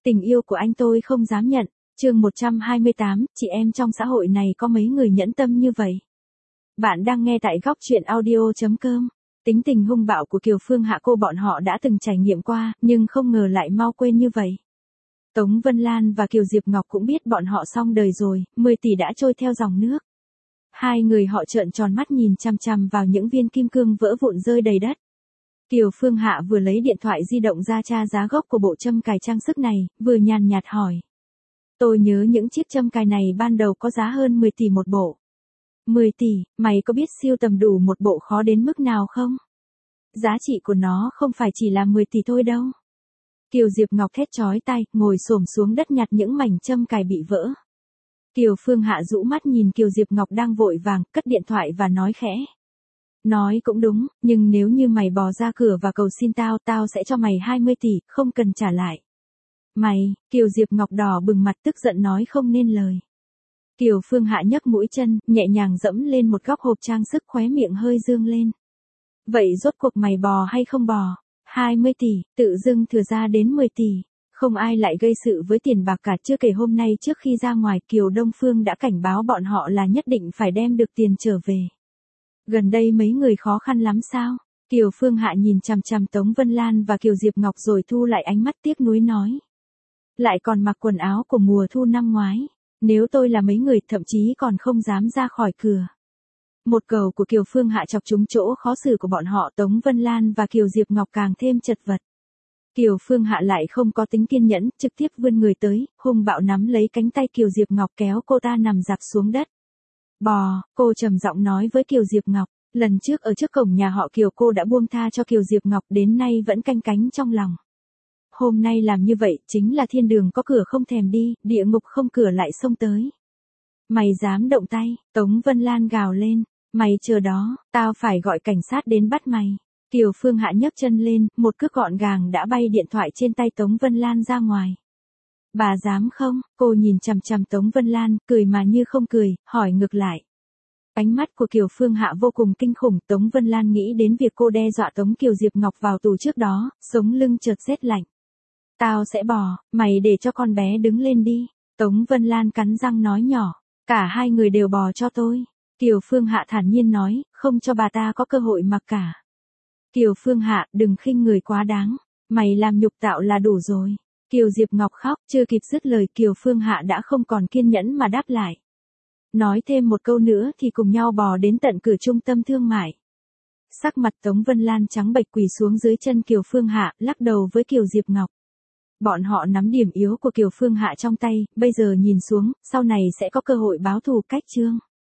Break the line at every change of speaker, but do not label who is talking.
Tình yêu của anh tôi không dám nhận. Chương 128, chị em trong xã hội này có mấy người nhẫn tâm như vậy. Bạn đang nghe tại góc truyện audio.com. Tính tình hung bạo của Kiều Phương Hạ cô bọn họ đã từng trải nghiệm qua, nhưng không ngờ lại mau quên như vậy. Tống Vân Lan và Kiều Diệp Ngọc cũng biết bọn họ xong đời rồi, 10 tỷ đã trôi theo dòng nước. Hai người họ trợn tròn mắt nhìn chằm chằm vào những viên kim cương vỡ vụn rơi đầy đất. Kiều Phương Hạ vừa lấy điện thoại di động ra tra giá gốc của bộ châm cài trang sức này, vừa nhàn nhạt hỏi. Tôi nhớ những chiếc châm cài này ban đầu có giá hơn 10 tỷ một bộ. 10 tỷ, mày có biết siêu tầm đủ một bộ khó đến mức nào không? Giá trị của nó không phải chỉ là 10 tỷ thôi đâu. Kiều Diệp Ngọc thét chói tai, ngồi xổm xuống đất nhặt những mảnh châm cài bị vỡ. Kiều Phương Hạ rũ mắt nhìn Kiều Diệp Ngọc đang vội vàng, cất điện thoại và nói khẽ. Nói cũng đúng, nhưng nếu như mày bò ra cửa và cầu xin tao, tao sẽ cho mày 20 tỷ, không cần trả lại. Mày, Kiều Diệp Ngọc đỏ bừng mặt tức giận nói không nên lời. Kiều Phương Hạ nhấc mũi chân, nhẹ nhàng dẫm lên một góc hộp trang sức, khóe miệng hơi dương lên. Vậy rốt cuộc mày bò hay không bò? 20 tỷ, tự dưng thừa ra đến 10 tỷ. Không ai lại gây sự với tiền bạc cả, chưa kể hôm nay trước khi ra ngoài Kiều Đông Phương đã cảnh báo bọn họ là nhất định phải đem được tiền trở về. Gần đây mấy người khó khăn lắm sao? Kiều Phương Hạ nhìn chằm chằm Tống Vân Lan và Kiều Diệp Ngọc rồi thu lại ánh mắt tiếc nuối nói. Lại còn mặc quần áo của mùa thu năm ngoái. Nếu tôi là mấy người thậm chí còn không dám ra khỏi cửa. Một câu của Kiều Phương Hạ chọc trúng chỗ khó xử của bọn họ. Tống Vân Lan và Kiều Diệp Ngọc càng thêm chật vật. Kiều Phương Hạ lại không có tính kiên nhẫn, trực tiếp vươn người tới, hung bạo nắm lấy cánh tay Kiều Diệp Ngọc kéo cô ta nằm dạp xuống đất. Bò, cô trầm giọng nói với Kiều Diệp Ngọc, lần trước ở trước cổng nhà họ Kiều cô đã buông tha cho Kiều Diệp Ngọc, đến nay vẫn canh cánh trong lòng. Hôm nay làm như vậy chính là thiên đường có cửa không thèm đi, địa ngục không cửa lại xông tới. Mày dám động tay, Tống Vân Lan gào lên, mày chờ đó, tao phải gọi cảnh sát đến bắt mày. Kiều Phương Hạ nhấc chân lên, một cước gọn gàng đã bay điện thoại trên tay Tống Vân Lan ra ngoài. Bà dám không? Cô nhìn chằm chằm Tống Vân Lan, cười mà như không cười, hỏi ngược lại. Ánh mắt của Kiều Phương Hạ vô cùng kinh khủng, Tống Vân Lan nghĩ đến việc cô đe dọa Tống Kiều Diệp Ngọc vào tù trước đó, sống lưng chợt rét lạnh. Tao sẽ bò, mày để cho con bé đứng lên đi. Tống Vân Lan cắn răng nói nhỏ, cả hai người đều bò cho tôi. Kiều Phương Hạ thản nhiên nói, không cho bà ta có cơ hội mặc cả. Kiều Phương Hạ, đừng khinh người quá đáng, mày làm nhục tạo là đủ rồi. Kiều Diệp Ngọc khóc, chưa kịp dứt lời Kiều Phương Hạ đã không còn kiên nhẫn mà đáp lại. Nói thêm một câu nữa thì cùng nhau bò đến tận cửa trung tâm thương mại. Sắc mặt Tống Vân Lan trắng bệch quỳ xuống dưới chân Kiều Phương Hạ, lắc đầu với Kiều Diệp Ngọc. Bọn họ nắm điểm yếu của Kiều Phương Hạ trong tay, bây giờ nhìn xuống, sau này sẽ có cơ hội báo thù cách chương.